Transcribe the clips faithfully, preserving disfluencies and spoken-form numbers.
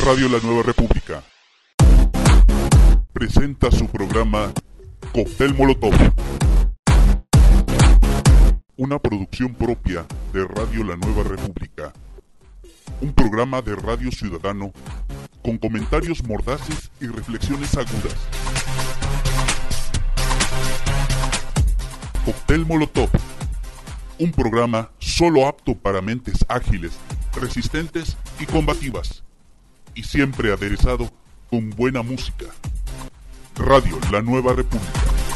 Radio La Nueva República presenta su programa Cóctel Molotov, una producción propia de Radio La Nueva República, un programa de radio ciudadano con comentarios mordaces y reflexiones agudas. Cóctel Molotov, un programa solo apto para mentes ágiles, resistentes y combativas, y siempre aderezado con buena música. Radio La Nueva República.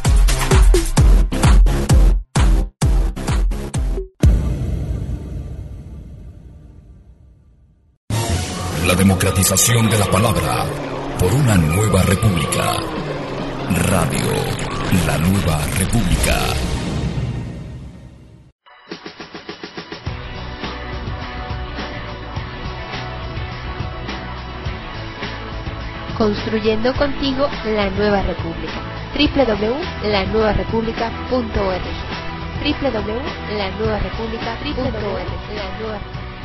La democratización de la palabra por una nueva república. Radio La Nueva República. Construyendo contigo la nueva república. doble u doble u doble u punto la nueva república punto org. doble u doble u doble u punto la nueva república punto org.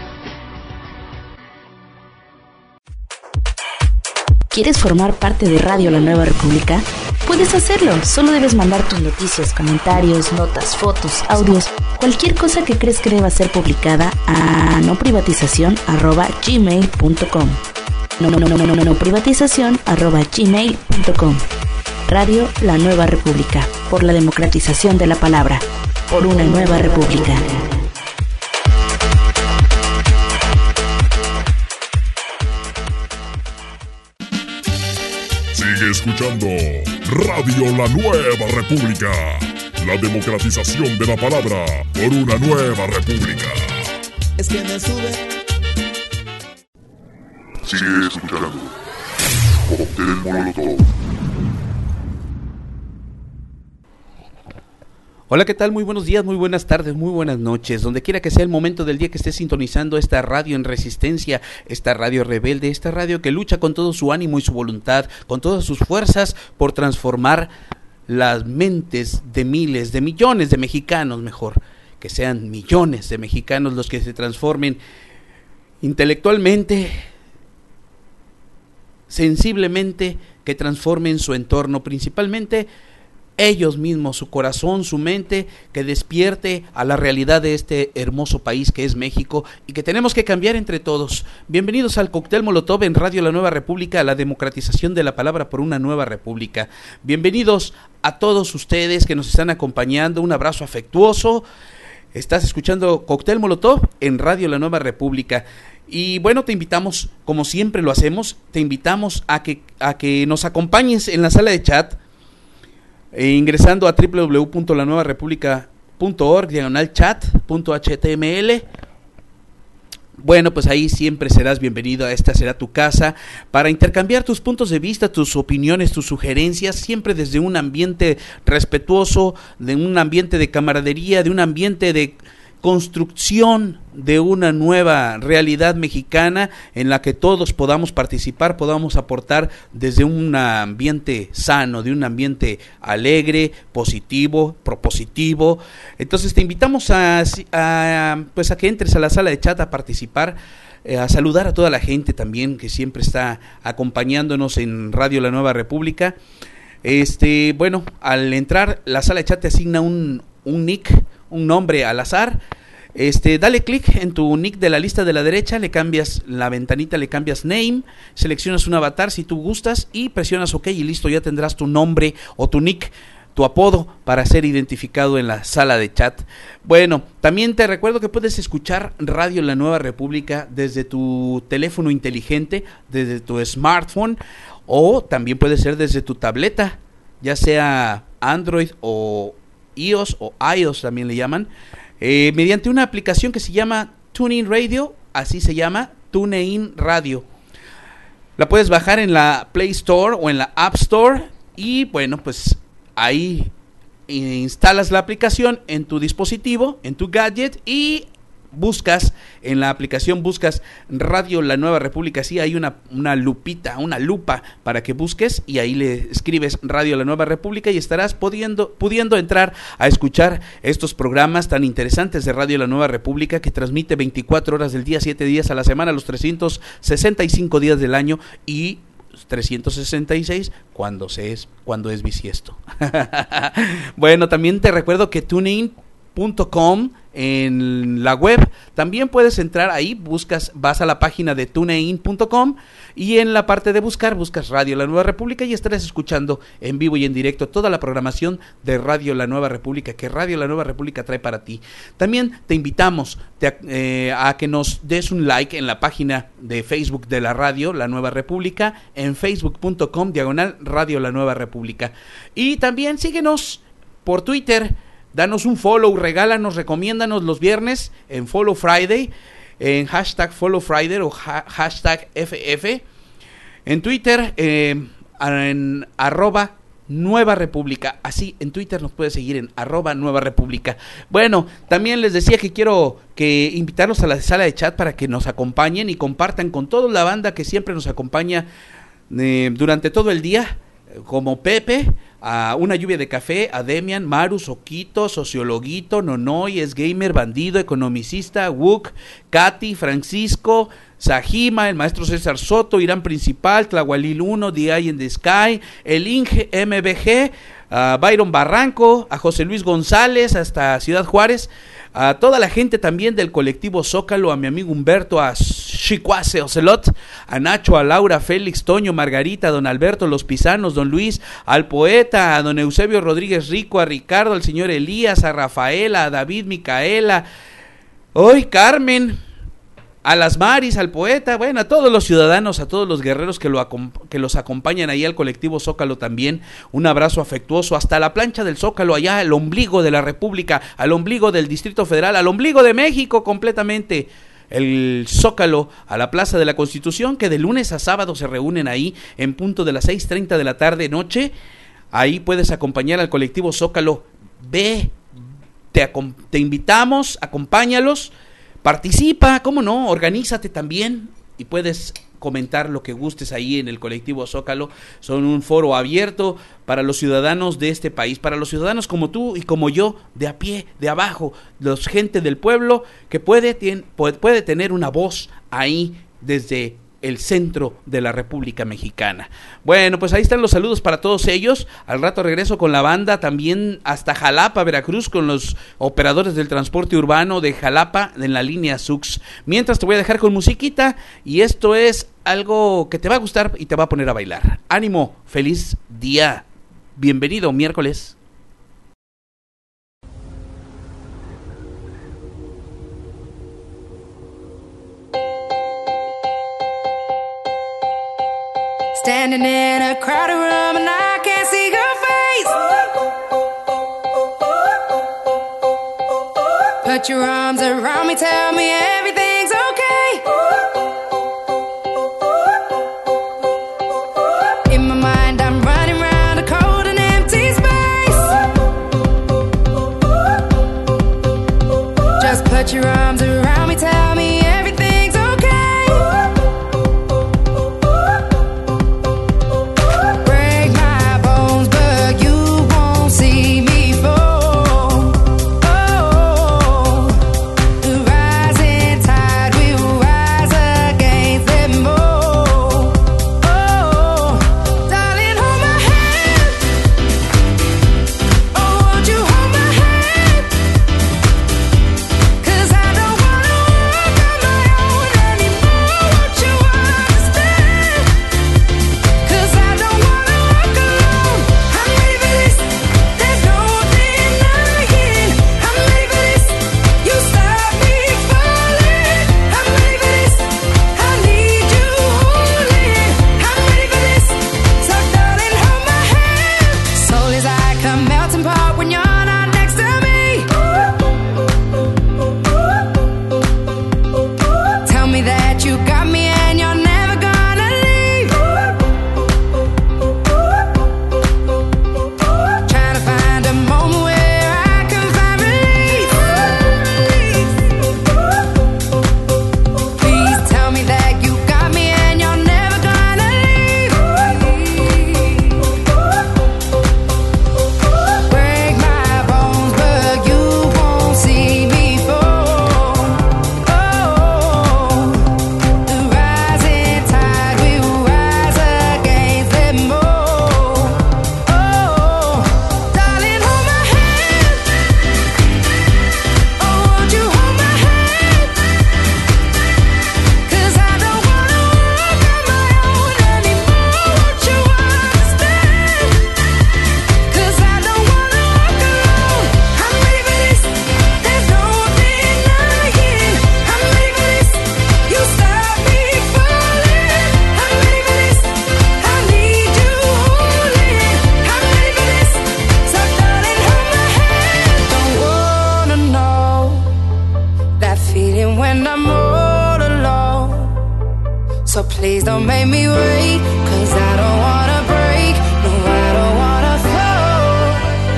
¿Quieres formar parte de Radio La Nueva República? Puedes hacerlo, solo debes mandar tus noticias, comentarios, notas, fotos, audios, cualquier cosa que crees que deba ser publicada a noprivatización arroba gmail punto com. No, no, no, no, no, no, no, privatización arroba gmail punto com. Radio La Nueva República, por la democratización de la palabra, por una nueva república. Sigue escuchando Radio La Nueva República, la democratización de la palabra, por una nueva república. Es que me sube. Sigue escuchando Cóctel Molotov. Hola, ¿qué tal? Muy buenos días, muy buenas tardes, muy buenas noches. Donde quiera que sea el momento del día que estés sintonizando esta radio en resistencia, esta radio rebelde, esta radio que lucha con todo su ánimo y su voluntad, con todas sus fuerzas por transformar las mentes de miles, de millones de mexicanos, mejor, que sean millones de mexicanos los que se transformen intelectualmente, sensiblemente, que transformen su entorno, principalmente ellos mismos, su corazón, su mente, que despierte a la realidad de este hermoso país que es México y que tenemos que cambiar entre todos. Bienvenidos al Cóctel Molotov en Radio La Nueva República, la democratización de la palabra por una nueva república. Bienvenidos a todos ustedes que nos están acompañando, un abrazo afectuoso. Estás escuchando Cóctel Molotov en Radio La Nueva República. Y bueno, te invitamos, como siempre lo hacemos, te invitamos a que, a que nos acompañes en la sala de chat, eh, ingresando a doble u doble u doble u punto la nueva república punto org, diagonal chat punto h t m l. Bueno, pues ahí siempre serás bienvenido, a esta será tu casa, para intercambiar tus puntos de vista, tus opiniones, tus sugerencias, siempre desde un ambiente respetuoso, de un ambiente de camaradería, de un ambiente de construcción de una nueva realidad mexicana en la que todos podamos participar, podamos aportar desde un ambiente sano, de un ambiente alegre, positivo, propositivo. Entonces te invitamos a, a pues a que entres a la sala de chat a participar, eh, a saludar a toda la gente también que siempre está acompañándonos en Radio La Nueva República. Este, bueno, al entrar la sala de chat te asigna un, un nick, un nombre al azar. Este, dale clic en tu nick de la lista de la derecha, le cambias la ventanita, le cambias name, seleccionas un avatar si tú gustas y presionas OK y listo, ya tendrás tu nombre o tu nick, tu apodo para ser identificado en la sala de chat. Bueno, también te recuerdo que puedes escuchar Radio La Nueva República desde tu teléfono inteligente, desde tu smartphone, o también puede ser desde tu tableta, ya sea Android o iOS o iOS también le llaman, eh, mediante una aplicación que se llama TuneIn Radio, así se llama, TuneIn Radio. La puedes bajar en la Play Store o en la App Store y bueno, pues ahí instalas la aplicación en tu dispositivo, en tu gadget y buscas en la aplicación, buscas Radio La Nueva República, sí, hay una, una lupita, una lupa para que busques y ahí le escribes Radio La Nueva República y estarás pudiendo, pudiendo entrar a escuchar estos programas tan interesantes de Radio La Nueva República, que transmite veinticuatro horas del día, siete días a la semana, los trescientos sesenta y cinco días del año y trescientos sesenta y seis cuando se es cuando es bisiesto. Bueno, también te recuerdo que TuneIn punto com en la web también puedes entrar ahí, buscas, vas a la página de tunein punto com y en la parte de buscar, buscas Radio La Nueva República y estarás escuchando en vivo y en directo toda la programación de Radio La Nueva República que Radio La Nueva República trae para ti. También te invitamos te, eh, a que nos des un like en la página de Facebook de la Radio La Nueva República en facebook punto com diagonal Radio La Nueva República, y también síguenos por Twitter. Danos un follow, regálanos, recomiéndanos los viernes en Follow Friday, en hashtag Follow Friday o ha, hashtag F F. En Twitter, eh, en arroba Nueva República. Así, en Twitter nos puedes seguir en arroba Nueva República. Bueno, también les decía que quiero que invitarlos a la sala de chat para que nos acompañen y compartan con toda la banda que siempre nos acompaña eh, durante todo el día, como Pepe, a Una Lluvia de Café, a Demian, Maru, Soquito, Sociologuito, Nonoy, Es Gamer, Bandido, Economicista, Wook, Katy, Francisco, Sajima, el maestro César Soto, Irán Principal, Tlahualil uno, The Eye in the Sky, el Inge M B G, a Byron Barranco, a José Luis González, hasta Ciudad Juárez, a toda la gente también del colectivo Zócalo, a mi amigo Humberto, a Chicuase Ocelot, a Nacho, a Laura, Félix, Toño, Margarita, a don Alberto, los Pisanos, don Luis, al poeta, a don Eusebio Rodríguez Rico, a Ricardo, al señor Elías, a Rafaela, a David, Micaela, hoy Carmen, a las Maris, al poeta, bueno, a todos los ciudadanos, a todos los guerreros que, lo que los acompañan ahí al colectivo Zócalo también, un abrazo afectuoso hasta la plancha del Zócalo, allá al ombligo de la República, al ombligo del Distrito Federal, al ombligo de México completamente, el Zócalo, a la Plaza de la Constitución, que de lunes a sábado se reúnen ahí en punto de las seis treinta de la tarde noche. Ahí puedes acompañar al colectivo Zócalo, ve, te, te invitamos, acompáñalos, participa, cómo no, organízate también y puedes comentar lo que gustes ahí en el colectivo Zócalo. Son un foro abierto para los ciudadanos de este país, para los ciudadanos como tú y como yo, de a pie, de abajo, los gente del pueblo que puede, tien, puede, puede tener una voz ahí desde el centro de la República Mexicana. Bueno, pues ahí están los saludos para todos ellos. Al rato regreso con la banda también hasta Jalapa, Veracruz, con los operadores del transporte urbano de Jalapa en la línea Sux. Mientras te voy a dejar con musiquita y esto es algo que te va a gustar y te va a poner a bailar. Ánimo, feliz día. Bienvenido miércoles. Standing in a crowded room and I can't see your face. Put your arms around me, tell me everything's okay. In my mind I'm running round a cold and empty space. Just put your arms around me, tell me everything's okay. Cause I don't want So please don't make me wait, 'cause I don't wanna break, no, I don't wanna fall.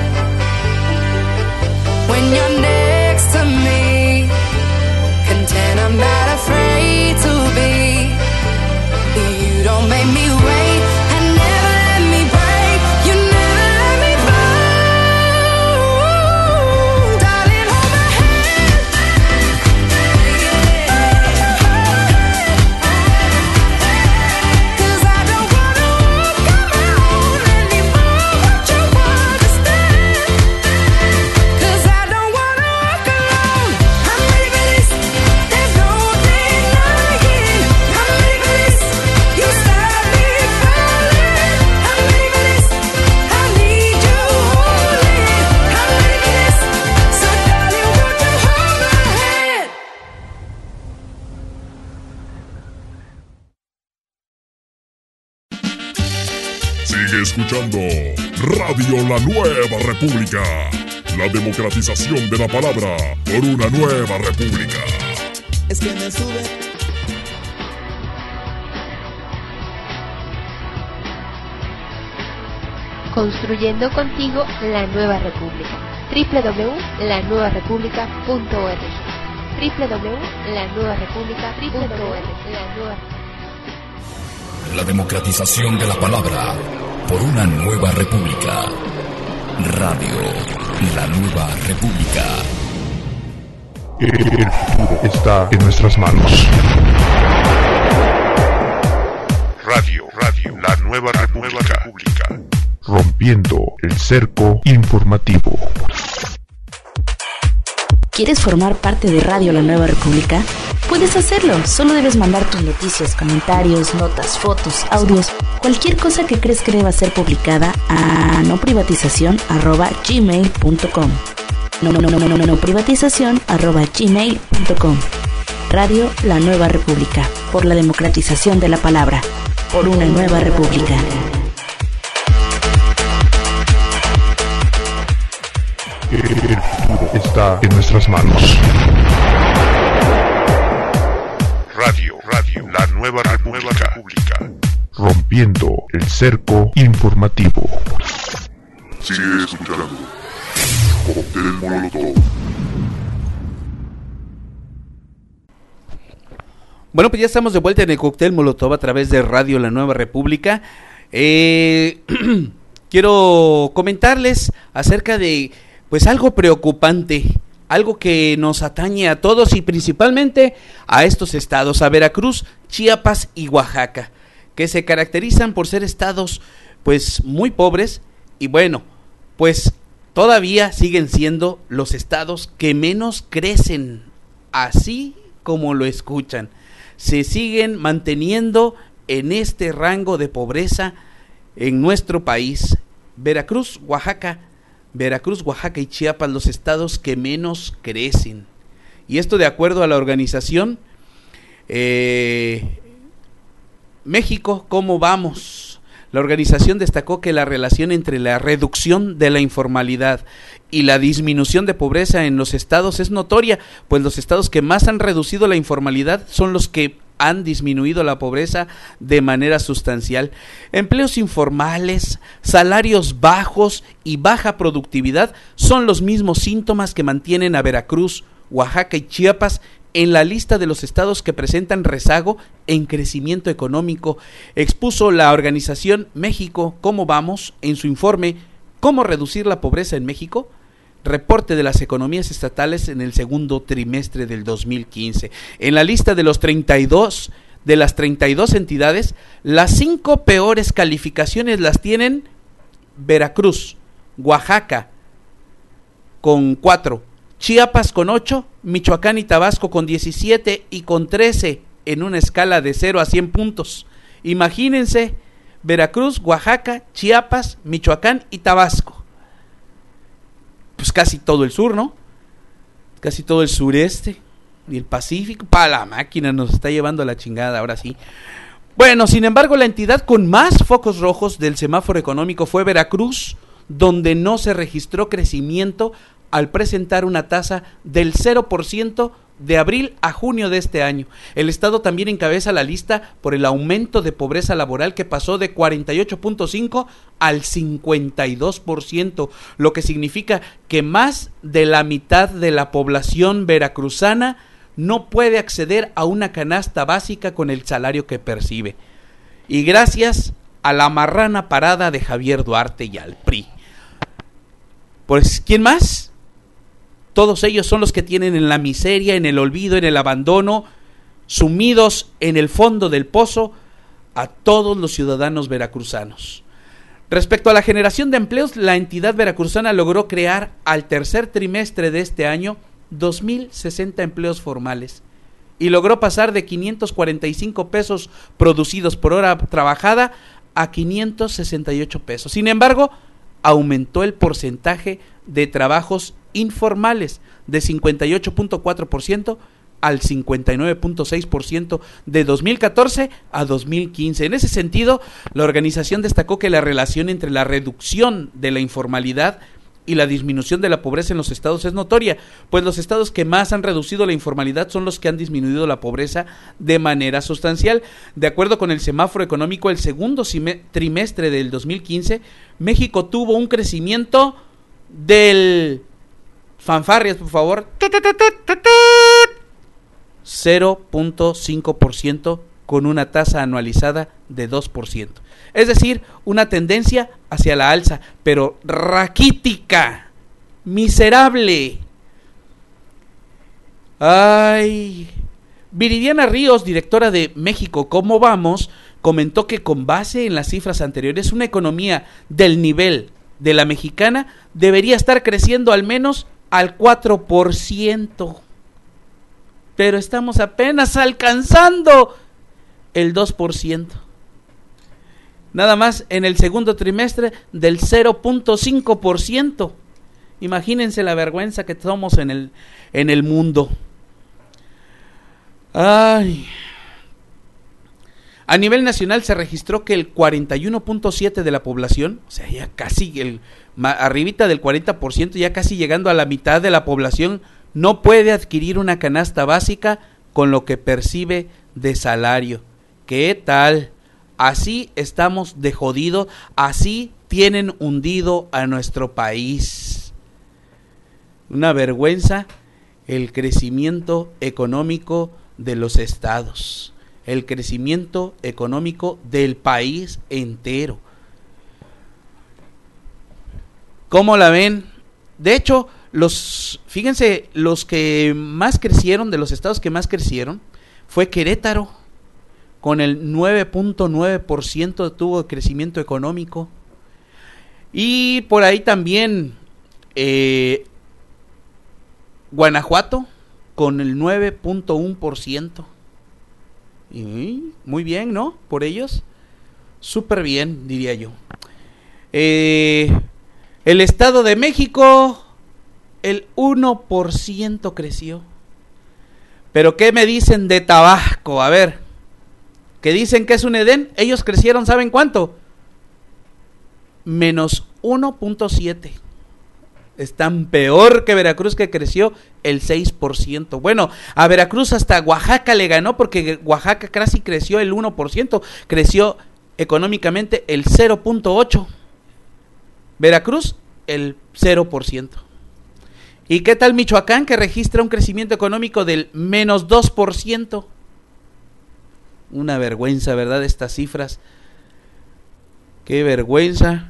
When you're next to me, content I'm not afraid to be. You don't make me wait, and never let me break, you never let me fall. Darling, hold my hand, cause I don't wanna walk alone anymore, but you understand, cause I don't wanna walk alone. I'm ready for this, there's no denying. I'm ready for this, you start me falling. I'm ready for this, I need you holding. I'm ready for this, so darling, won't you hold my hand? Sigue escuchando Radio La Nueva República. La democratización de la palabra por una nueva república. Es que me sube. Construyendo contigo la nueva república. doble u doble u doble u punto la nueva república punto org. doble u doble u doble u punto la nueva república punto org. La nueva La democratización de la palabra por una nueva república. Radio La Nueva República. El futuro está en nuestras manos. Radio, Radio, la nueva república. Rompiendo el cerco informativo. ¿Quieres formar parte de Radio La Nueva República? Puedes hacerlo, solo debes mandar tus noticias, comentarios, notas, fotos, audios, cualquier cosa que crees que deba ser publicada a noprivatización arroba gmail punto com. No, no, no, no, no, no, no, privatización arroba gmail punto com. Radio La Nueva República, por la democratización de la palabra, por una nueva república. El futuro está en nuestras manos. Radio, Radio, la nueva república. Rompiendo el cerco informativo. Sigue escuchando. Cóctel Molotov. Bueno, pues ya estamos de vuelta en el Cóctel Molotov a través de Radio La Nueva República. Eh, quiero comentarles acerca de, pues, algo preocupante, algo que nos atañe a todos y principalmente a estos estados, a Veracruz, Chiapas y Oaxaca, que se caracterizan por ser estados, pues, muy pobres y, bueno, pues todavía siguen siendo los estados que menos crecen, así como lo escuchan. Se siguen manteniendo en este rango de pobreza en nuestro país. Veracruz, Oaxaca, Veracruz, Oaxaca y Chiapas, los estados que menos crecen. Y esto de acuerdo a la organización eh, México, ¿cómo vamos? La organización destacó que la relación entre la reducción de la informalidad y la disminución de pobreza en los estados es notoria, pues los estados que más han reducido la informalidad son los que han disminuido la pobreza de manera sustancial. Empleos informales, salarios bajos y baja productividad son los mismos síntomas que mantienen a Veracruz, Oaxaca y Chiapas en la lista de los estados que presentan rezago en crecimiento económico, expuso la organización México, ¿cómo vamos?, en su informe ¿Cómo reducir la pobreza en México?, reporte de las economías estatales en el segundo trimestre del dos mil quince. En la lista de los treinta y dos de las treinta y dos entidades, las cinco peores calificaciones las tienen Veracruz, Oaxaca con cuatro, Chiapas con ocho, Michoacán y Tabasco con diecisiete y con trece en una escala de cero a cien puntos. Imagínense, Veracruz, Oaxaca, Chiapas, Michoacán y Tabasco. Pues casi todo el sur, ¿no? Casi todo el sureste y el Pacífico. Pa' la máquina, nos está llevando a la chingada, ahora sí. Bueno, sin embargo, la entidad con más focos rojos del semáforo económico fue Veracruz, donde no se registró crecimiento al presentar una tasa del cero por ciento de abril a junio de este año. El estado también encabeza la lista por el aumento de pobreza laboral, que pasó de cuarenta y ocho punto cinco al cincuenta y dos por ciento, lo que significa que más de la mitad de la población veracruzana no puede acceder a una canasta básica con el salario que percibe. Y gracias a la marrana parada de Javier Duarte y al P R I. Pues, ¿quién más? Todos ellos son los que tienen en la miseria, en el olvido, en el abandono, sumidos en el fondo del pozo a todos los ciudadanos veracruzanos. Respecto a la generación de empleos, la entidad veracruzana logró crear al tercer trimestre de este año dos mil sesenta empleos formales y logró pasar de quinientos cuarenta y cinco pesos producidos por hora trabajada a quinientos sesenta y ocho pesos. Sin embargo, aumentó el porcentaje de trabajos informales de cincuenta y ocho punto cuatro por ciento al cincuenta y nueve punto seis por ciento de dos mil catorce a dos mil quince. En ese sentido, la organización destacó que la relación entre la reducción de la informalidad y la disminución de la pobreza en los estados es notoria, pues los estados que más han reducido la informalidad son los que han disminuido la pobreza de manera sustancial. De acuerdo con el semáforo económico, el segundo trimestre del dos mil quince, México tuvo un crecimiento del... fanfarrias, por favor, cero punto cinco por ciento con una tasa anualizada de dos por ciento. Es decir, una tendencia hacia la alza, pero raquítica, miserable. Ay, Viridiana Ríos, directora de México, ¿cómo vamos?, comentó que con base en las cifras anteriores, una economía del nivel de la mexicana debería estar creciendo al menos al cuatro por ciento. Pero estamos apenas alcanzando el dos por ciento. Nada más en el segundo trimestre del cero punto cinco por ciento. Imagínense la vergüenza que somos en el, en el mundo. Ay. A nivel nacional se registró que el cuarenta y uno punto siete por ciento de la población, o sea, ya casi el, arribita del cuarenta por ciento, ya casi llegando a la mitad de la población, no puede adquirir una canasta básica con lo que percibe de salario. ¿Qué tal? Así estamos de jodido, así tienen hundido a nuestro país. Una vergüenza el crecimiento económico de los estados, el crecimiento económico del país entero. ¿Cómo la ven? De hecho, los, fíjense, los que más crecieron, de los estados que más crecieron, fue Querétaro, con el nueve punto nueve por ciento tuvo crecimiento económico. Y por ahí también eh, Guanajuato, con el nueve punto uno por ciento. Y muy bien, ¿no? Por ellos, súper bien, diría yo. Eh, el Estado de México, el uno por ciento creció. Pero ¿qué me dicen de Tabasco? A ver, que dicen que es un Edén, ellos crecieron, ¿saben cuánto? Menos uno punto siete. Están peor que Veracruz, que creció el seis por ciento. Bueno, a Veracruz hasta Oaxaca le ganó, porque Oaxaca casi creció el uno por ciento, creció económicamente el cero punto ocho. Veracruz el cero por ciento. ¿Y qué tal Michoacán, que registra un crecimiento económico del menos dos por ciento? Una vergüenza, ¿verdad? Estas cifras. Qué vergüenza.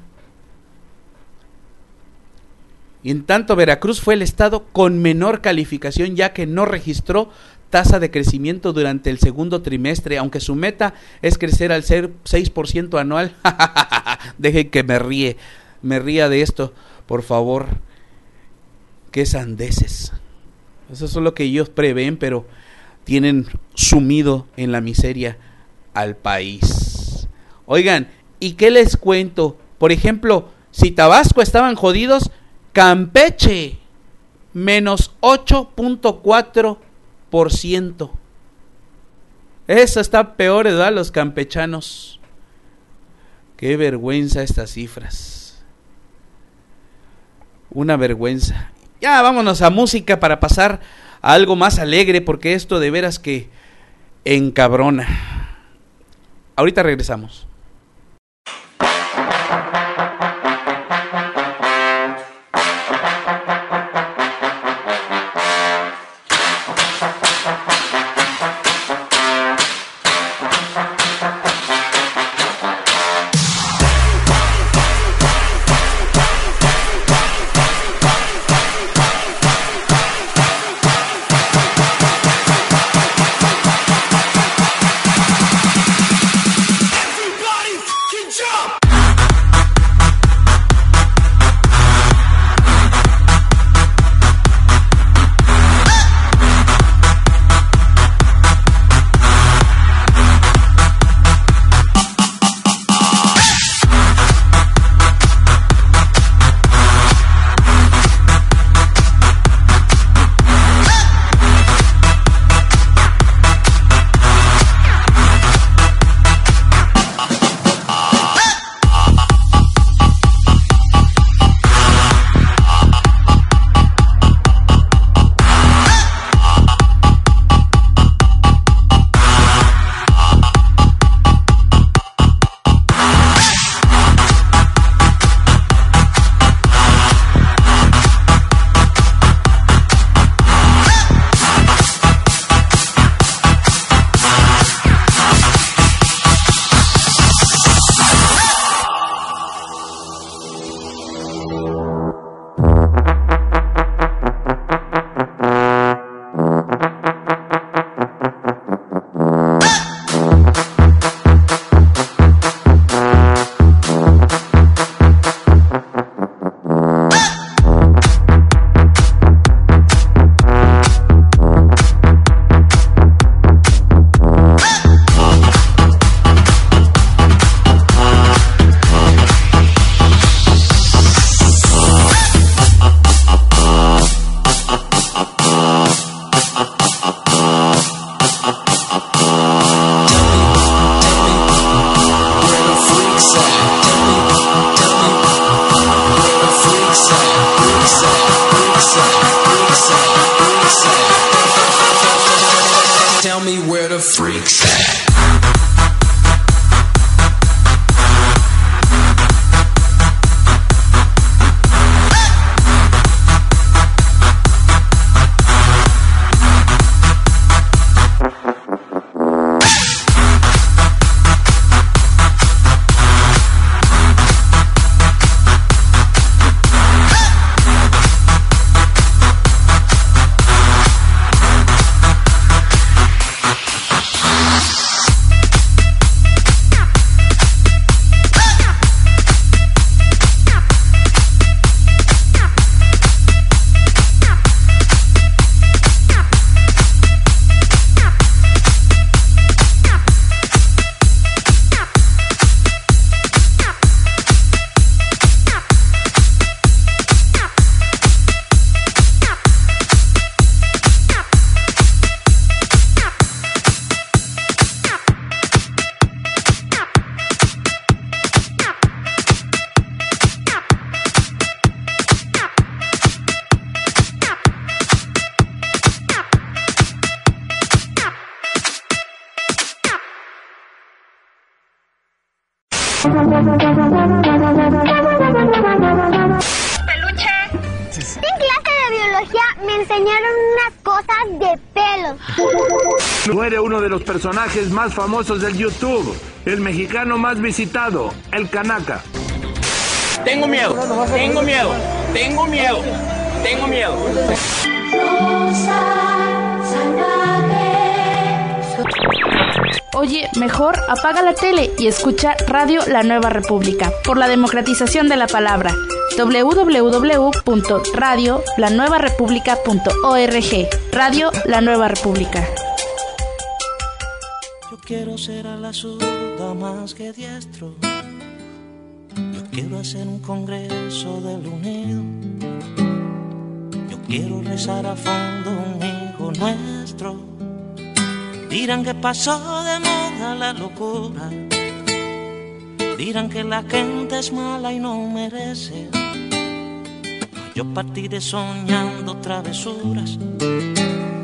Y en tanto, Veracruz fue el estado con menor calificación, ya que no registró tasa de crecimiento durante el segundo trimestre, aunque su meta es crecer al seis por ciento anual. Dejen que me ríe, me ría de esto, por favor. Qué sandeces. Eso es lo que ellos prevén, pero tienen sumido en la miseria al país. Oigan, ¿y qué les cuento? Por ejemplo, si Tabasco estaban jodidos, Campeche, menos ocho punto cuatro por ciento. Eso está peor, ¿verdad? Los campechanos. Qué vergüenza estas cifras. Una vergüenza. Ya vámonos a música para pasar a algo más alegre, porque esto de veras que encabrona. Ahorita regresamos. Peluche. En clase de biología me enseñaron unas cosas de pelos. Muere uno de los personajes más famosos del YouTube, el mexicano más visitado, el Canaca. Tengo miedo, tengo miedo, tengo miedo, tengo miedo. Oye, mejor apaga la tele y escucha Radio La Nueva República, por la democratización de la palabra. doble u doble u doble u punto radio la nueva república punto org. Radio La Nueva República. Yo quiero ser a la zurda más que diestro. Yo quiero hacer un congreso del unido. Yo quiero rezar a fondo un hijo nuestro. Dirán que pasó de moda la locura. Dirán que la gente es mala y no merece. Yo partiré soñando travesuras.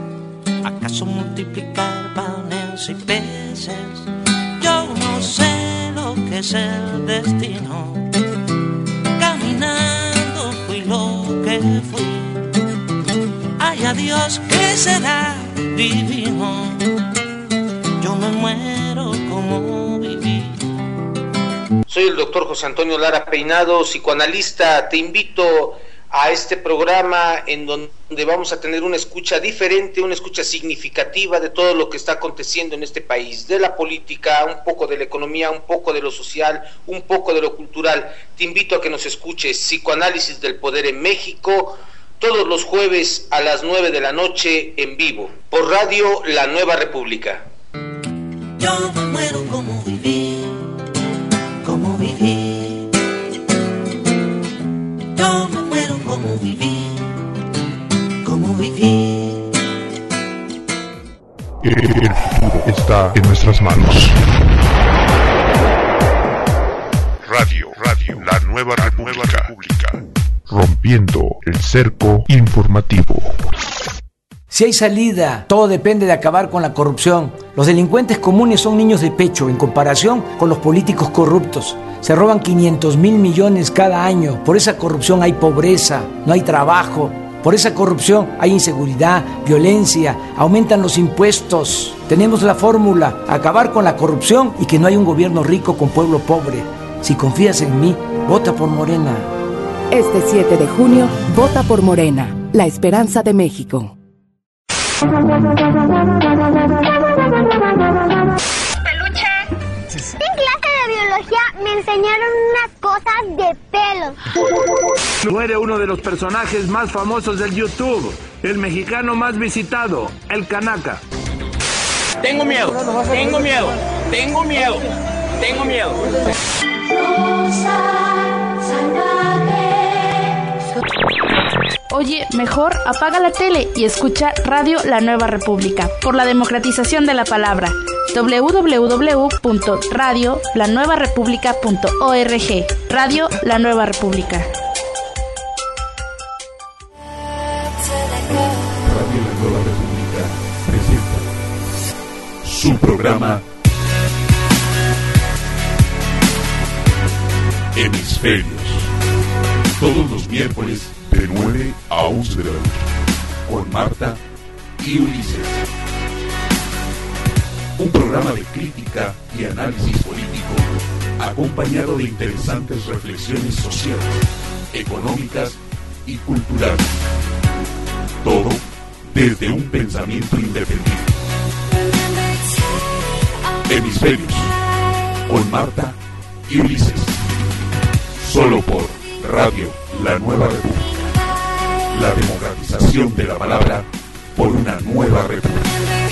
¿Acaso multiplicar panes y peces? Yo no sé lo que es el destino. Caminando fui lo que fui. Ay, adiós, ¿qué será divino? Yo me muero como viví. Soy el doctor José Antonio Lara Peinado, psicoanalista. Te invito a este programa en donde vamos a tener una escucha diferente, una escucha significativa de todo lo que está aconteciendo en este país, de la política, un poco de la economía, un poco de lo social, un poco de lo cultural. Te invito a que nos escuches Psicoanálisis del Poder en México, todos los jueves a las nueve de la noche en vivo, por Radio La Nueva República. Yo me muero como viví, como viví. Yo me muero como viví, como viví. El futuro está en nuestras manos. Radio, Radio, La Nueva República. República. Rompiendo el cerco informativo. Si hay salida, todo depende de acabar con la corrupción. Los delincuentes comunes son niños de pecho en comparación con los políticos corruptos. Se roban quinientos mil millones cada año. Por esa corrupción hay pobreza, no hay trabajo. Por esa corrupción hay inseguridad, violencia, aumentan los impuestos. Tenemos la fórmula, acabar con la corrupción y que no haya un gobierno rico con pueblo pobre. Si confías en mí, vota por Morena. Este siete de junio, vota por Morena, la esperanza de México. Peluche. En clase de biología me enseñaron unas cosas de pelos. Muere uno de los personajes más famosos del YouTube, el mexicano más visitado, el Canaca. Tengo miedo, tengo miedo, tengo miedo, tengo miedo. Oye, mejor apaga la tele y escucha Radio La Nueva República, por la democratización de la palabra. doble u doble u doble u punto radio la nueva república punto org. Radio La Nueva República. Radio La Nueva República presenta su programa Hemisferios. Todos los miércoles de nueve a once de la noche, con Marta y Ulises. Un programa de crítica y análisis político, acompañado de interesantes reflexiones sociales, económicas y culturales. Todo desde un pensamiento independiente. Hemisferios, con Marta y Ulises. Solo por Radio La Nueva República. La democratización de la palabra por una nueva república.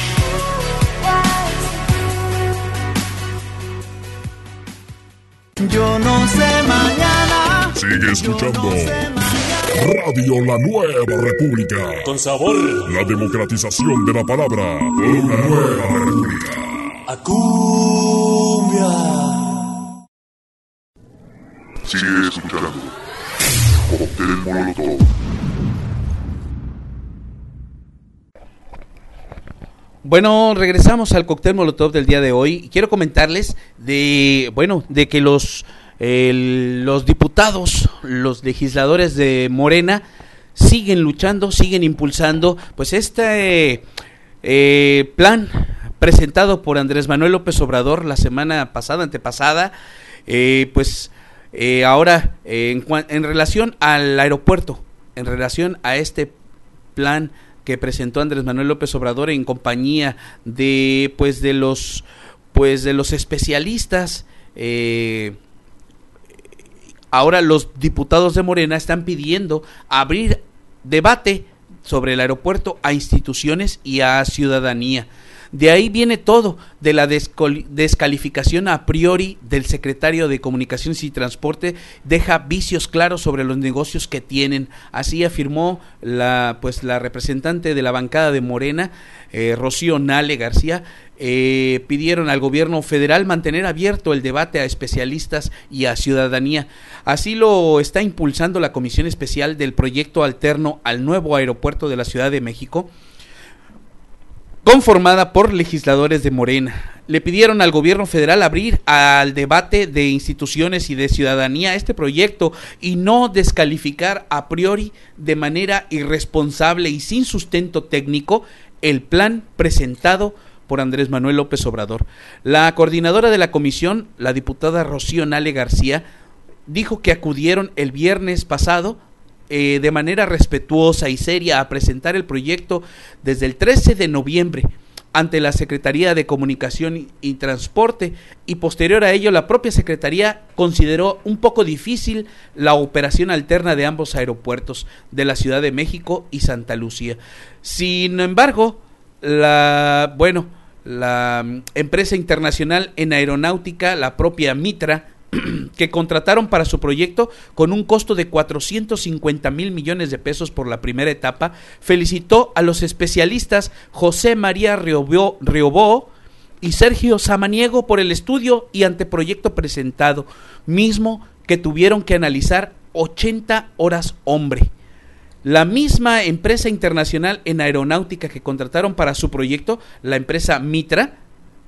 Yo no sé mañana. Sigue escuchando Radio La Nueva República. Con sabor. La democratización de la palabra por una nueva república. A cumbia. Sigue escuchando Cóctel Molotov. Bueno, regresamos al Cóctel Molotov del día de hoy y quiero comentarles de, bueno, de que los eh, los diputados, los legisladores de Morena siguen luchando, siguen impulsando, pues este eh, plan presentado por Andrés Manuel López Obrador la semana pasada, antepasada, eh, pues eh, ahora eh, en, en relación al aeropuerto, en relación a este plan que presentó Andrés Manuel López Obrador en compañía de pues de los pues de los especialistas. Eh, ahora los diputados de Morena están pidiendo abrir debate sobre el aeropuerto a instituciones y a ciudadanía. De ahí viene todo, de la descalificación a priori del secretario de Comunicaciones y Transporte, deja vicios claros sobre los negocios que tienen. Así afirmó la pues la representante de la bancada de Morena, eh, Rocío Nale García. Eh, pidieron al gobierno federal mantener abierto el debate a especialistas y a ciudadanía. Así lo está impulsando la Comisión Especial del Proyecto Alterno al Nuevo Aeropuerto de la Ciudad de México, conformada por legisladores de Morena. Le pidieron al gobierno federal abrir al debate de instituciones y de ciudadanía este proyecto y no descalificar a priori de manera irresponsable y sin sustento técnico el plan presentado por Andrés Manuel López Obrador. La coordinadora de la comisión, la diputada Rocío Nale García, dijo que acudieron el viernes pasado eh, de manera respetuosa y seria a presentar el proyecto desde el trece de noviembre ante la Secretaría de Comunicación y Transporte, y posterior a ello la propia Secretaría consideró un poco difícil la operación alterna de ambos aeropuertos de la Ciudad de México y Santa Lucía. Sin embargo, la bueno, la empresa internacional en aeronáutica, la propia Mitra, que contrataron para su proyecto con un costo de cuatrocientos cincuenta mil millones de pesos por la primera etapa, felicitó a los especialistas José María Riobó, Riobó y Sergio Samaniego por el estudio y anteproyecto presentado, mismo que tuvieron que analizar ochenta horas hombre. La misma empresa internacional en aeronáutica que contrataron para su proyecto, la empresa Mitra,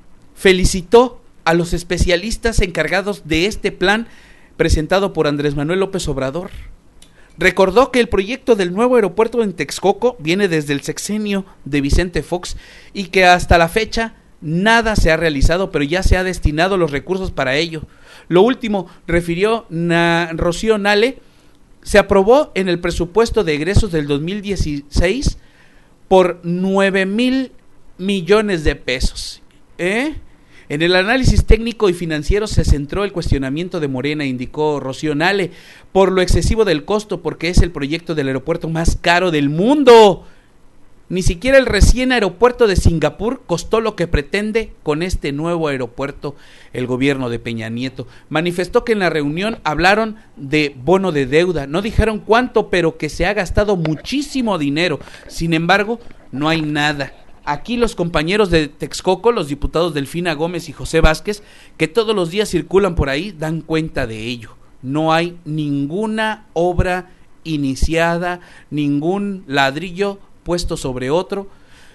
felicitó a los especialistas encargados de este plan presentado por Andrés Manuel López Obrador. Recordó que el proyecto del nuevo aeropuerto en Texcoco viene desde el sexenio de Vicente Fox y que hasta la fecha nada se ha realizado, pero ya se ha destinado los recursos para ello. Lo último, refirió Na, Rocío Nale, se aprobó en el presupuesto de egresos del dos mil dieciséis por nueve mil millones de pesos. ¿Eh? En el análisis técnico y financiero se centró el cuestionamiento de Morena, indicó Rocío Nale, por lo excesivo del costo, porque es el proyecto del aeropuerto más caro del mundo. Ni siquiera el recién aeropuerto de Singapur costó lo que pretende con este nuevo aeropuerto el gobierno de Peña Nieto. Manifestó que en la reunión hablaron de bono de deuda, no dijeron cuánto, pero que se ha gastado muchísimo dinero. Sin embargo, no hay nada. Aquí los compañeros de Texcoco, los diputados Delfina Gómez y José Vázquez, que todos los días circulan por ahí, dan cuenta de ello. No hay ninguna obra iniciada, ningún ladrillo puesto sobre otro.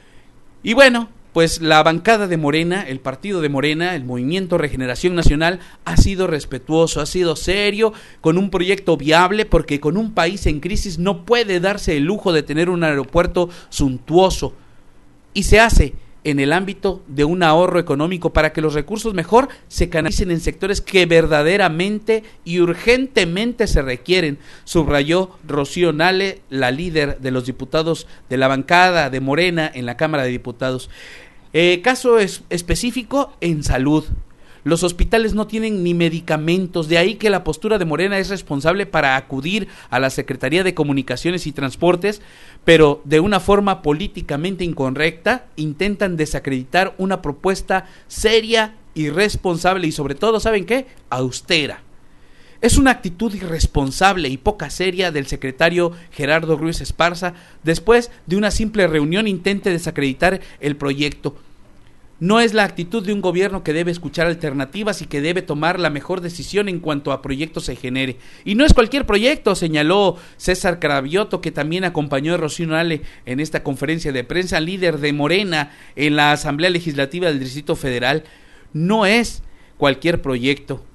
Y bueno, pues la bancada de Morena, el partido de Morena, el Movimiento Regeneración Nacional, ha sido respetuoso, ha sido serio, con un proyecto viable, porque con un país en crisis no puede darse el lujo de tener un aeropuerto suntuoso. Y se hace en el ámbito de un ahorro económico para que los recursos mejor se canalicen en sectores que verdaderamente y urgentemente se requieren, subrayó Rocío Nale, la líder de los diputados de la bancada de Morena en la Cámara de Diputados. Eh, caso es, específico en salud. Los hospitales no tienen ni medicamentos, de ahí que la postura de Morena es responsable para acudir a la Secretaría de Comunicaciones y Transportes, pero de una forma políticamente incorrecta intentan desacreditar una propuesta seria y responsable y sobre todo, ¿saben qué? Austera. Es una actitud irresponsable y poca seria del secretario Gerardo Ruiz Esparza, después de una simple reunión intente desacreditar el proyecto. No es la actitud de un gobierno que debe escuchar alternativas y que debe tomar la mejor decisión en cuanto a proyectos se genere. Y no es cualquier proyecto, señaló César Cravioto, que también acompañó a Rocío Nale en esta conferencia de prensa, líder de Morena en la Asamblea Legislativa del Distrito Federal. No es cualquier proyecto.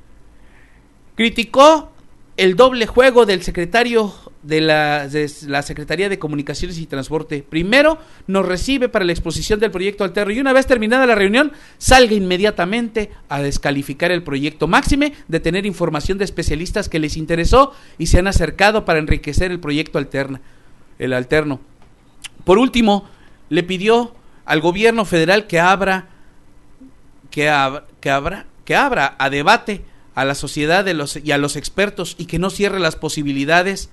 Criticó el doble juego del secretario de la, de la Secretaría de Comunicaciones y Transporte. Primero nos recibe para la exposición del proyecto alterno y una vez terminada la reunión salga inmediatamente a descalificar el proyecto, máxime de tener información de especialistas que les interesó y se han acercado para enriquecer el proyecto alterna, el alterno. Por último, le pidió al gobierno federal que abra que, ab, que abra que abra a debate a la sociedad de los, y a los expertos y que no cierre las posibilidades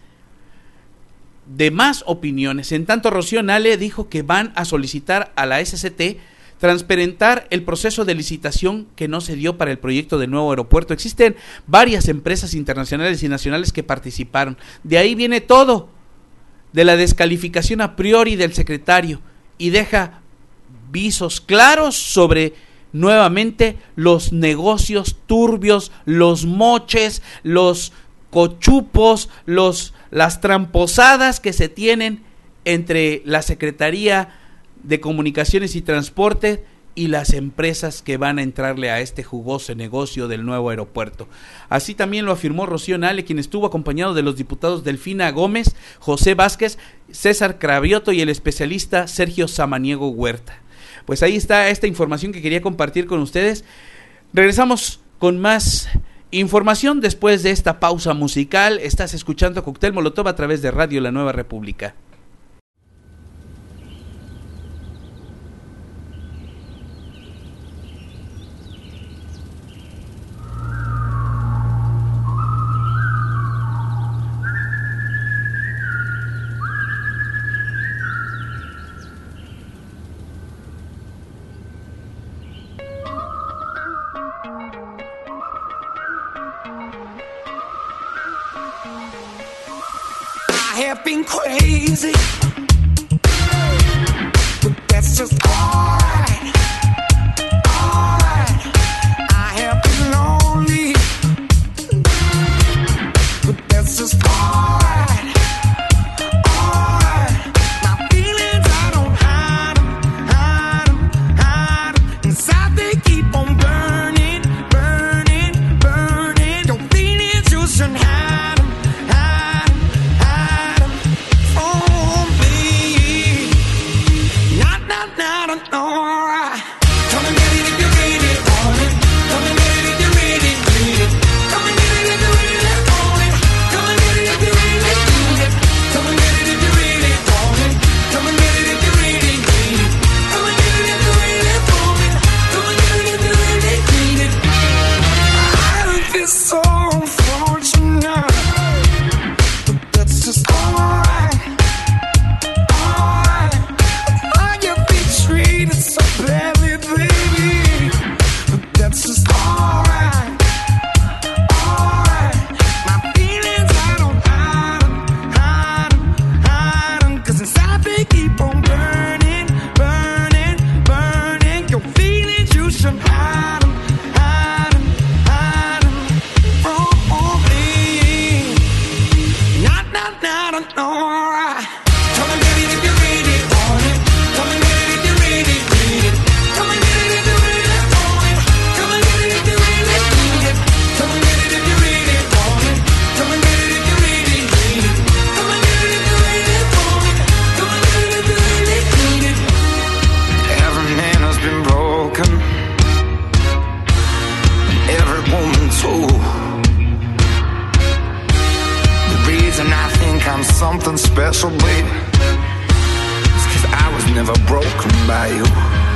de más opiniones. En tanto, Rocío Nale dijo que van a solicitar a la S C T transparentar el proceso de licitación que no se dio para el proyecto del nuevo aeropuerto. Existen varias empresas internacionales y nacionales que participaron. De ahí viene todo, de la descalificación a priori del secretario, y deja visos claros sobre nuevamente los negocios turbios, los moches, los cochupos, los, las tramposadas que se tienen entre la Secretaría de Comunicaciones y Transporte y las empresas que van a entrarle a este jugoso negocio del nuevo aeropuerto. Así también lo afirmó Rocío Nale, quien estuvo acompañado de los diputados Delfina Gómez, José Vázquez, César Cravioto y el especialista Sergio Samaniego Huerta. Pues ahí está esta información que quería compartir con ustedes. Regresamos con más información después de esta pausa musical. Estás escuchando Cóctel Molotov a través de Radio La Nueva República. I have been crazy, but that's just alright, alright. I have been lonely, but that's just alright, alright. My feelings, I don't hide 'em, hide 'em, hide 'em. Inside they keep on burning, burning, burning. Your feelings, you shouldn't hide 'em, hide 'em, hide 'em from me. Not, not, not, no. Come and get it if you really want it. Come and get it if you really need it. Come and get it if you really want it. Come and get it if you really need it. Come and get it if you really want it. Come and get it if you really need it. Come and get it if you really want it. Come and get it if you really need it. I feel so unfortunate, but that's just alright, alright. I get be treated so badly, baby, but that's just alright, alright. My feelings, I don't hide 'em, hide 'em, hide 'em. 'Cause inside they keep on burning, burning, burning. Your feelings, you should hide 'em, hide 'em, hide 'em from me. Not, not, not, no. Come and get it if you really want it. Come and get it if you really need it. Come and get it if you really want it. Come and get it if you really need it. Come and get it if you really want it. Come and get it if you really need it. Come and get it if you really want it. Come and get it if you really need it. Every man has been broken, every woman too. The reason I think I'm something special, baby, is 'cause I was never broken by you.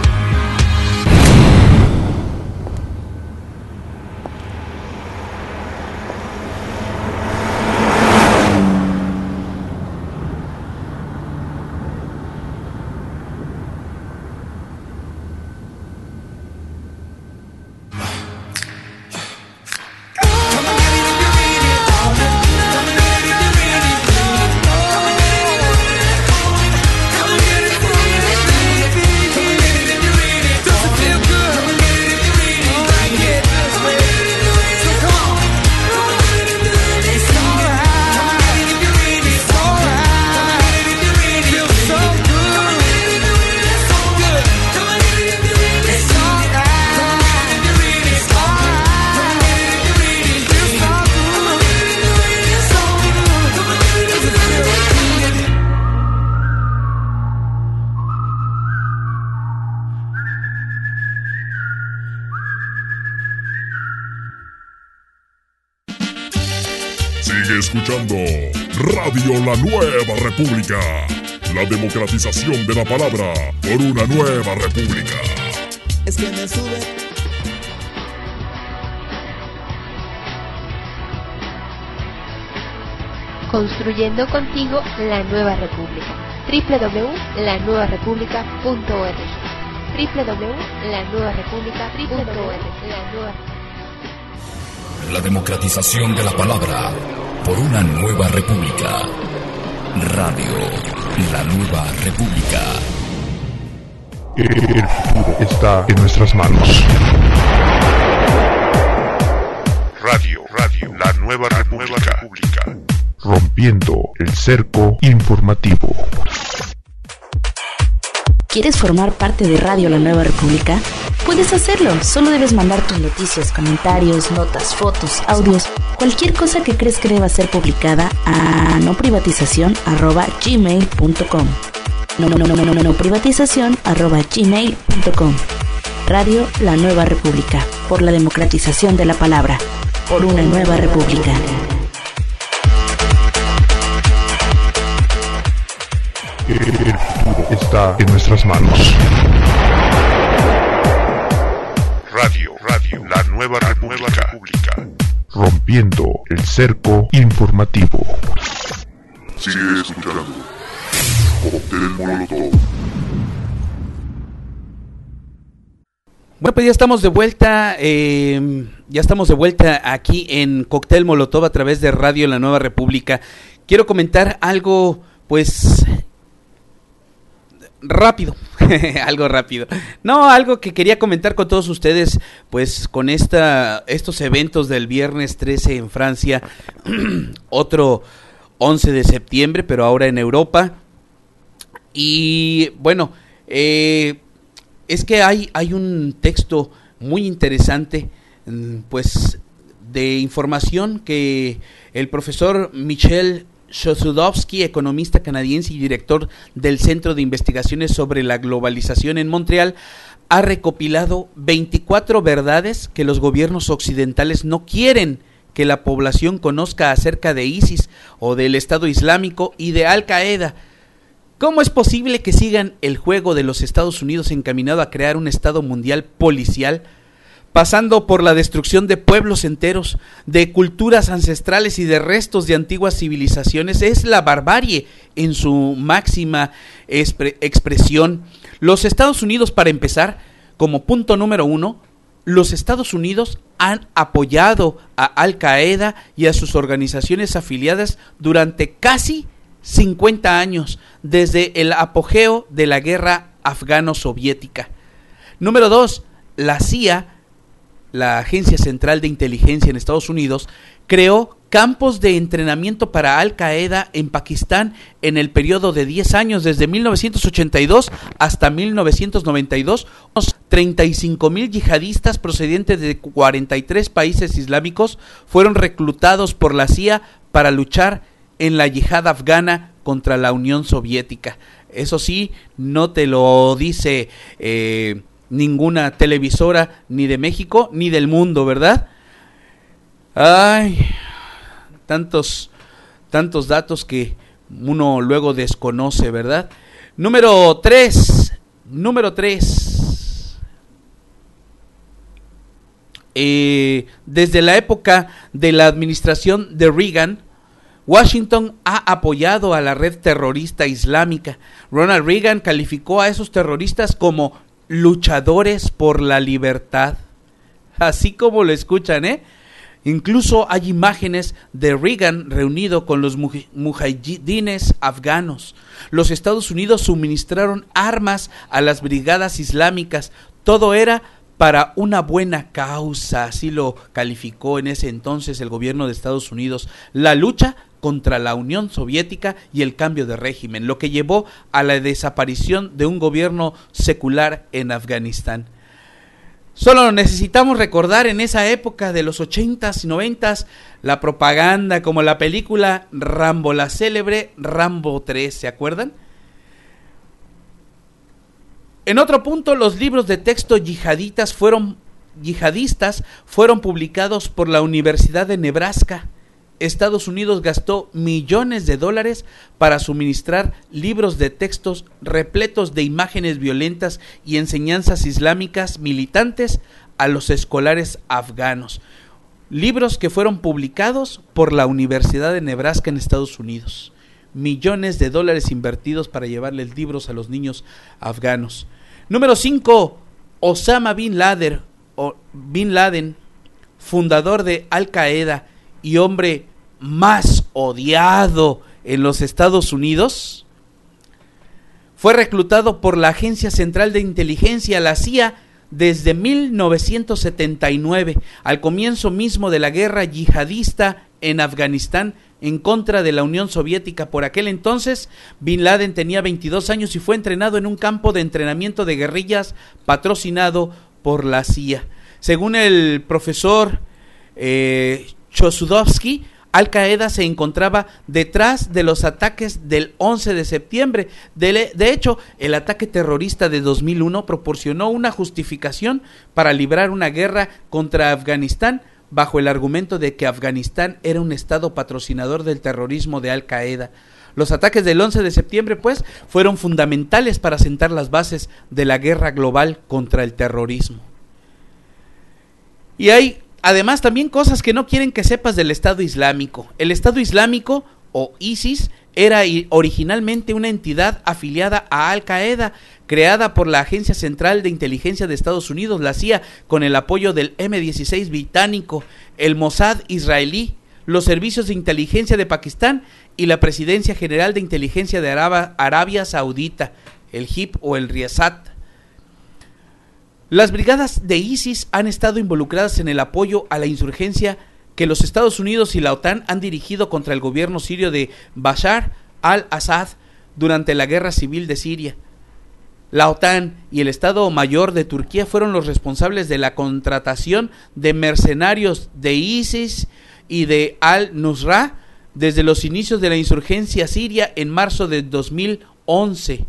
Sigue escuchando Radio La Nueva República. La democratización de la palabra por una nueva república. Es que me sube. Construyendo contigo la nueva república. doble u doble u doble u punto la nueva república punto org. doble u doble u doble u punto la nueva república punto org. La democratización de la palabra por una nueva república. Radio La Nueva República. El futuro está en nuestras manos. Radio, Radio, La Nueva República. Rompiendo el cerco informativo. ¿Quieres formar parte de Radio La Nueva República? Puedes hacerlo, solo debes mandar tus noticias, comentarios, notas, fotos, audios, cualquier cosa que crees que deba ser publicada a noprivatización arroba gmail punto com. No, no, no, no, no, no, no, privatización arroba gmail punto com. Radio La Nueva República, por la democratización de la palabra, por una nueva república. El futuro está en nuestras manos. Radio, radio, la nueva república. Rompiendo el cerco informativo. Sigue escuchando. Cóctel Molotov. Bueno, pues ya estamos de vuelta, eh, ya estamos de vuelta aquí en Cóctel Molotov a través de Radio La Nueva República. Quiero comentar algo, pues, rápido, algo rápido. No, algo que quería comentar con todos ustedes, pues, con esta, estos eventos del viernes trece en Francia, otro once de septiembre, pero ahora en Europa. Y, bueno, eh... es que hay, hay un texto muy interesante, pues, de información que el profesor Michel Chossudovsky, economista canadiense y director del Centro de Investigaciones sobre la Globalización en Montreal, ha recopilado veinticuatro verdades que los gobiernos occidentales no quieren que la población conozca acerca de ISIS o del Estado Islámico y de Al Qaeda. ¿Cómo es posible que sigan el juego de los Estados Unidos encaminado a crear un Estado mundial policial, pasando por la destrucción de pueblos enteros, de culturas ancestrales y de restos de antiguas civilizaciones? Es la barbarie en su máxima expre- expresión. Los Estados Unidos, para empezar, como punto número uno, los Estados Unidos han apoyado a Al Qaeda y a sus organizaciones afiliadas durante casi cincuenta años, desde el apogeo de la guerra afgano-soviética. Número dos, la C I A, la Agencia Central de Inteligencia en Estados Unidos, creó campos de entrenamiento para Al Qaeda en Pakistán en el periodo de diez años, desde mil novecientos ochenta y dos hasta mil novecientos noventa y dos. treinta y cinco mil yihadistas procedentes de cuarenta y tres países islámicos fueron reclutados por la C I A para luchar en la yihad afgana contra la Unión Soviética. Eso sí, no te lo dice eh, ninguna televisora ni de México ni del mundo, ¿verdad? Ay, tantos, tantos datos que uno luego desconoce, ¿verdad? Número tres, número tres. Eh, desde la época de la administración de Reagan, Washington ha apoyado a la red terrorista islámica. Ronald Reagan calificó a esos terroristas como luchadores por la libertad. Así como lo escuchan, ¿eh? Incluso hay imágenes de Reagan reunido con los mujahidines afganos. Los Estados Unidos suministraron armas a las brigadas islámicas. Todo era para una buena causa, así lo calificó en ese entonces el gobierno de Estados Unidos. La lucha contra la Unión Soviética y el cambio de régimen, lo que llevó a la desaparición de un gobierno secular en Afganistán. Solo necesitamos recordar en esa época de los ochentas y noventas la propaganda, como la película Rambo, la célebre Rambo tres, ¿se acuerdan? En otro punto, los libros de texto yihadistas fueron, yihadistas fueron publicados por la Universidad de Nebraska. Estados Unidos gastó millones de dólares para suministrar libros de textos repletos de imágenes violentas y enseñanzas islámicas militantes a los escolares afganos. Libros que fueron publicados por la Universidad de Nebraska en Estados Unidos. Millones de dólares invertidos para llevarles libros a los niños afganos. Número cinco. Osama Bin Laden, o Bin Laden, fundador de Al Qaeda y hombre más odiado en los Estados Unidos, fue reclutado por la Agencia Central de Inteligencia, la C I A, desde mil novecientos setenta y nueve, al comienzo mismo de la guerra yihadista en Afganistán. en contra de la Unión Soviética. Por aquel entonces, Bin Laden tenía veintidós años y fue entrenado en un campo de entrenamiento de guerrillas patrocinado por la C I A. Según el profesor eh, Chosudovsky, Al Qaeda se encontraba detrás de los ataques del once de septiembre. De, de hecho, el ataque terrorista de dos mil uno proporcionó una justificación para librar una guerra contra Afganistán bajo el argumento de que Afganistán era un estado patrocinador del terrorismo de Al Qaeda. Los ataques del once de septiembre, pues, fueron fundamentales para sentar las bases de la guerra global contra el terrorismo. Y hay además también cosas que no quieren que sepas del Estado Islámico. El Estado Islámico, o ISIS, era originalmente una entidad afiliada a Al Qaeda, creada por la Agencia Central de Inteligencia de Estados Unidos, la C I A, con el apoyo del eme dieciséis británico, el Mossad israelí, los servicios de inteligencia de Pakistán y la Presidencia General de Inteligencia de Araba, Arabia Saudita, el H I P o el Riasat. Las brigadas de ISIS han estado involucradas en el apoyo a la insurgencia que los Estados Unidos y la OTAN han dirigido contra el gobierno sirio de Bashar al-Assad durante la guerra civil de Siria. La OTAN y el Estado Mayor de Turquía fueron los responsables de la contratación de mercenarios de ISIS y de al-Nusra desde los inicios de la insurgencia siria en marzo de dos mil once.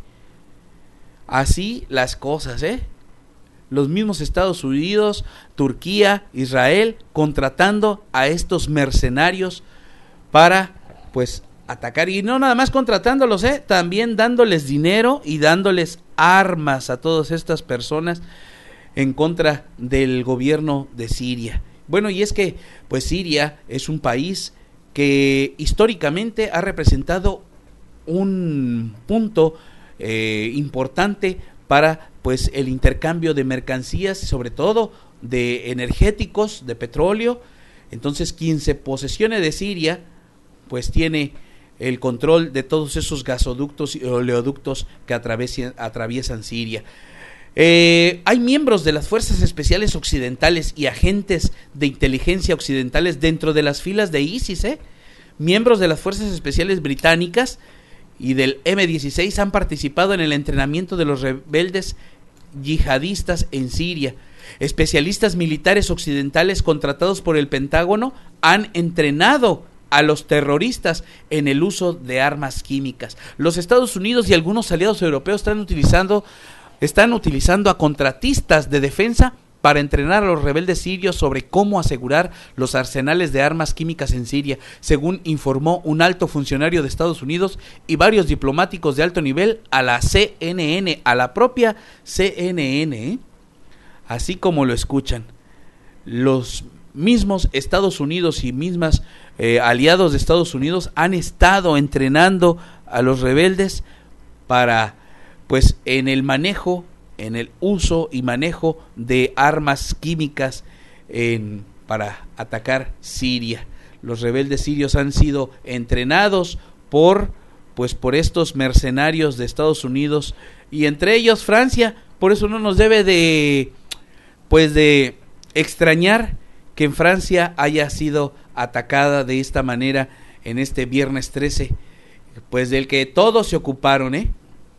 Así las cosas, ¿eh? Los mismos Estados Unidos, Turquía, Israel, contratando a estos mercenarios para, pues, atacar. Y no nada más contratándolos, ¿eh? También dándoles dinero y dándoles armas a todas estas personas en contra del gobierno de Siria. Bueno, y es que, pues, Siria es un país que históricamente ha representado un punto eh, importante para, pues, el intercambio de mercancías, sobre todo de energéticos, de petróleo. Entonces, quien se posesione de Siria, pues tiene el control de todos esos gasoductos y oleoductos que atraviesan, atraviesan Siria. Eh, hay miembros de las fuerzas especiales occidentales y agentes de inteligencia occidentales dentro de las filas de ISIS, ¿eh? Miembros de las fuerzas especiales británicas y del eme dieciséis han participado en el entrenamiento de los rebeldes yihadistas en Siria. Especialistas militares occidentales contratados por el Pentágono han entrenado a los terroristas en el uso de armas químicas. Los Estados Unidos y algunos aliados europeos están utilizando, están utilizando a contratistas de defensa para entrenar a los rebeldes sirios sobre cómo asegurar los arsenales de armas químicas en Siria, según informó un alto funcionario de Estados Unidos y varios diplomáticos de alto nivel a la C N N, a la propia C N N, ¿eh? Así como lo escuchan. Los mismos Estados Unidos y mismas eh, aliados de Estados Unidos han estado entrenando a los rebeldes para, pues, en el manejo, en el uso y manejo de armas químicas en, para atacar Siria. Los rebeldes sirios han sido entrenados por, pues, por estos mercenarios de Estados Unidos y entre ellos Francia. Por eso no nos debe de, pues, de extrañar que en Francia haya sido atacada de esta manera en este viernes trece, pues del que todos se ocuparon, ¿eh?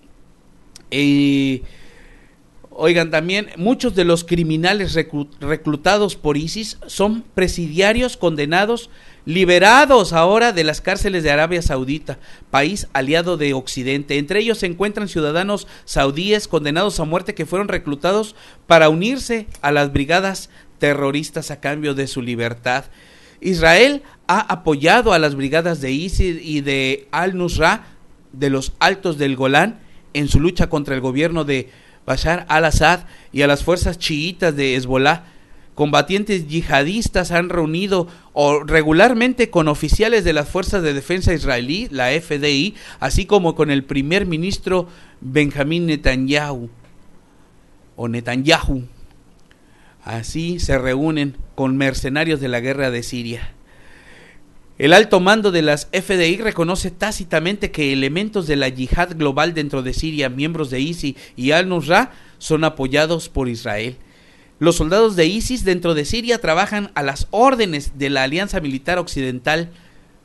Y oigan, también muchos de los criminales reclutados por ISIS son presidiarios condenados, liberados ahora de las cárceles de Arabia Saudita, país aliado de Occidente. Entre ellos se encuentran ciudadanos saudíes condenados a muerte que fueron reclutados para unirse a las brigadas terroristas a cambio de su libertad. Israel ha apoyado a las brigadas de ISIS y de al-Nusra de los Altos del Golán en su lucha contra el gobierno de Bashar al-Assad y a las fuerzas chiitas de Hezbollah. Combatientes yihadistas han reunido o regularmente con oficiales de las fuerzas de defensa israelí, la F D I, así como con el primer ministro Benjamín Netanyahu o Netanyahu. Así se reúnen con mercenarios de la guerra de Siria. El alto mando de las F D I reconoce tácitamente que elementos de la yihad global dentro de Siria, miembros de ISIS y al-Nusra, son apoyados por Israel. Los soldados de ISIS dentro de Siria trabajan a las órdenes de la Alianza Militar Occidental.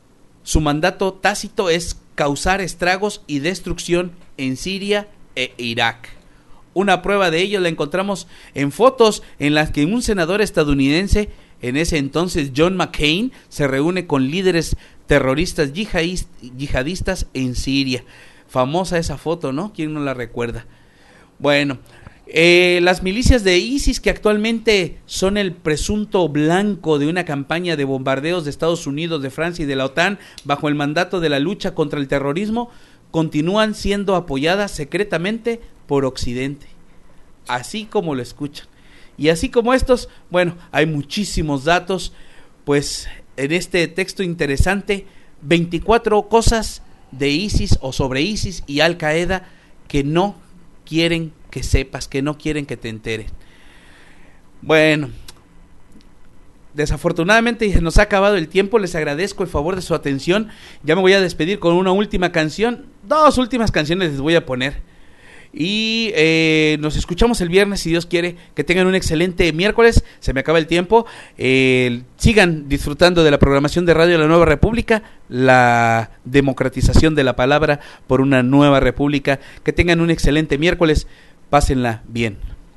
su mandato tácito es causar estragos y destrucción en Siria e Irak. Una prueba de ello la encontramos en fotos en las que un senador estadounidense, en ese entonces John McCain, se reúne con líderes terroristas yihadistas en Siria. Famosa esa foto, ¿no? ¿Quién no la recuerda? Bueno, eh, las milicias de ISIS, que actualmente son el presunto blanco de una campaña de bombardeos de Estados Unidos, de Francia y de la OTAN bajo el mandato de la lucha contra el terrorismo, continúan siendo apoyadas secretamente por Occidente, así como lo escuchan. Y así como estos, bueno, hay muchísimos datos, pues en este texto interesante, veinticuatro cosas de ISIS o sobre ISIS y Al Qaeda que no quieren que sepas, que no quieren que te enteres. Bueno, desafortunadamente se nos ha acabado el tiempo, les agradezco el favor de su atención. Ya me voy a despedir con una última canción, dos últimas canciones les voy a poner. Y eh, nos escuchamos el viernes, si Dios quiere. Que tengan un excelente miércoles. Se me acaba el tiempo. Eh, sigan disfrutando de la programación de Radio La Nueva República, la democratización de la palabra por una nueva república. Que tengan un excelente miércoles. Pásenla bien.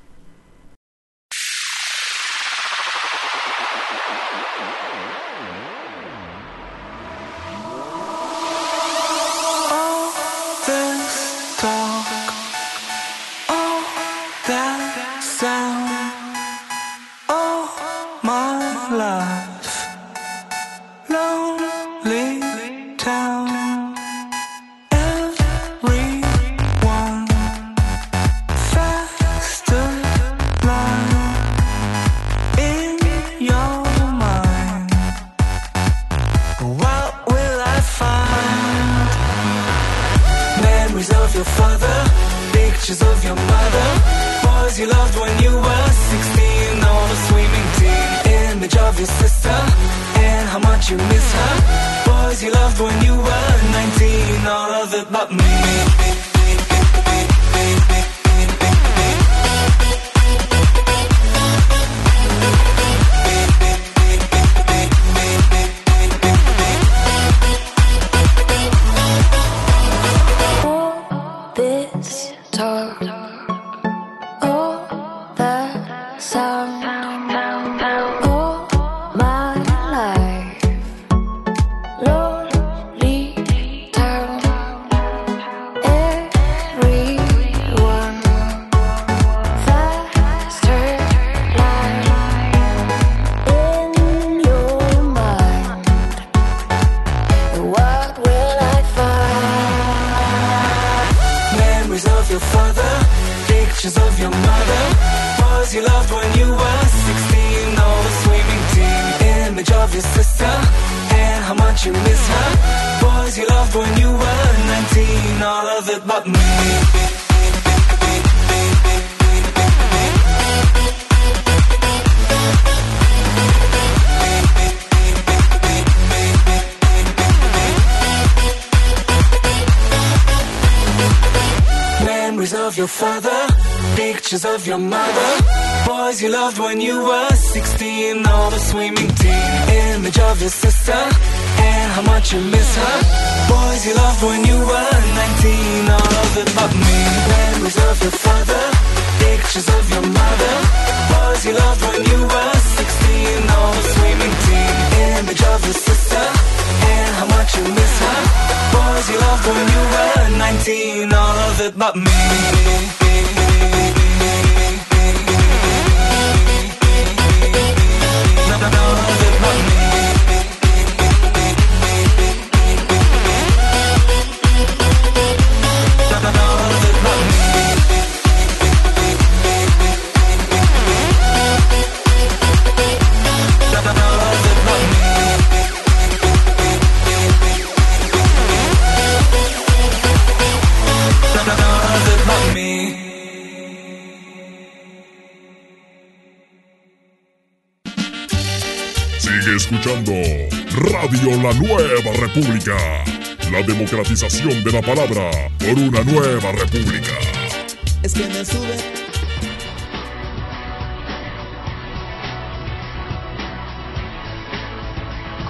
Of your father, pictures of your mother, boys you loved when you were sixteen, all the swimming team, image of your sister, and how much you miss her, boys you loved when you were nineteen, all of it but me, memories of your father, pictures of your mother, boys you loved when you were sixteen, all the swimming team, image of your sister, and how much you miss her, boys you loved when you were nineteen, all of it but me. Sigue escuchando Radio La Nueva República, la democratización de la palabra por una nueva república. Es que me sube.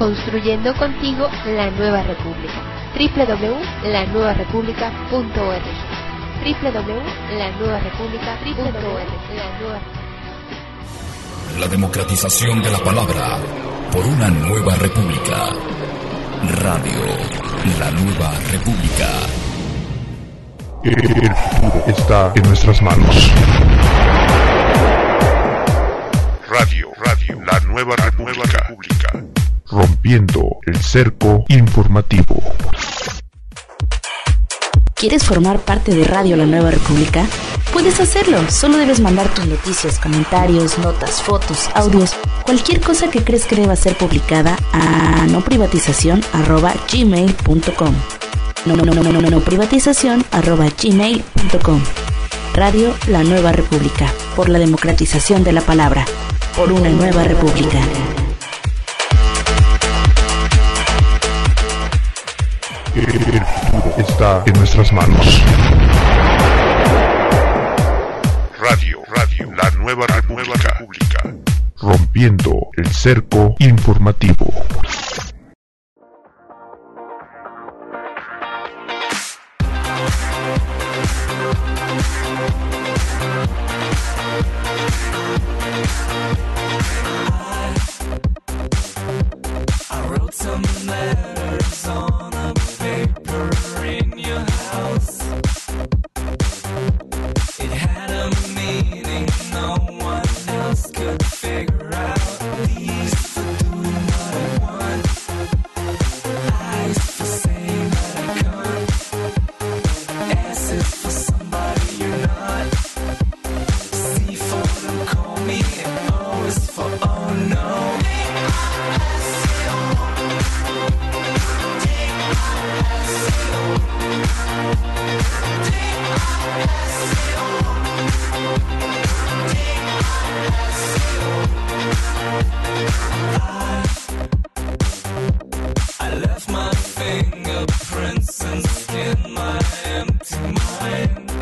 Construyendo contigo la nueva república. doble u doble u doble u punto la nueva república punto org. doble u doble u doble u punto la nueva república punto org. La democratización de la palabra por una nueva república. Radio La Nueva República. El futuro está en nuestras manos. Radio, radio, la nueva república. Rompiendo el cerco informativo. ¿Quieres formar parte de Radio La Nueva República? Puedes hacerlo, solo debes mandar tus noticias, comentarios, notas, fotos, audios, cualquier cosa que crees que deba ser publicada a noprivatización arroba gmail punto com. No, no, no, no, no, no, no, privatización arroba gmail punto com. Radio La Nueva República, por la democratización de la palabra, por una nueva república. El futuro está en nuestras manos. Radio, radio, la nueva república. Rompiendo el cerco informativo. I wrote some letters on a paper in your house. It had a meaning no one else could figure out. These for doing what I want. I for saying that I can't. S is for somebody you're not. C for don't call me, and O is for oh no. I left my fingerprints and skinned my empty mind.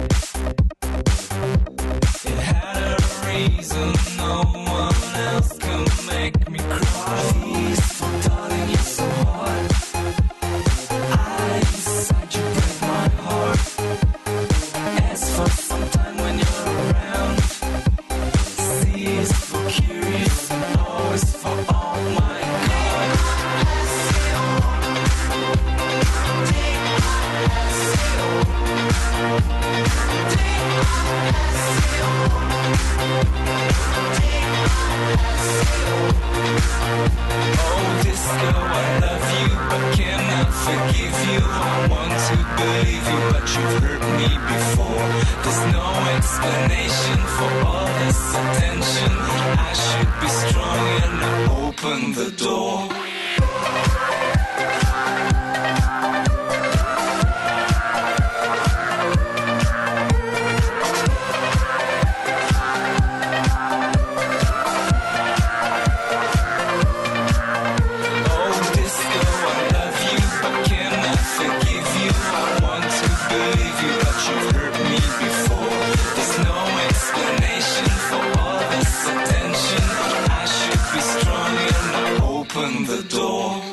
It had a reason no one else could make me cry. Please, for darling, you're so hard. I inside you break my heart. S for sometime when you're around. C is for curious and O is for oh my god. Oh, disco, I love you, but cannot forgive you. I want to believe you, but you've hurt me before. There's no explanation for all this attention. I should be strong and I open the door. Oh, disco, I love you, but cannot forgive you. I want to believe you, but you've hurt me before. There's no explanation for all this attention. I should be strong and I open the door.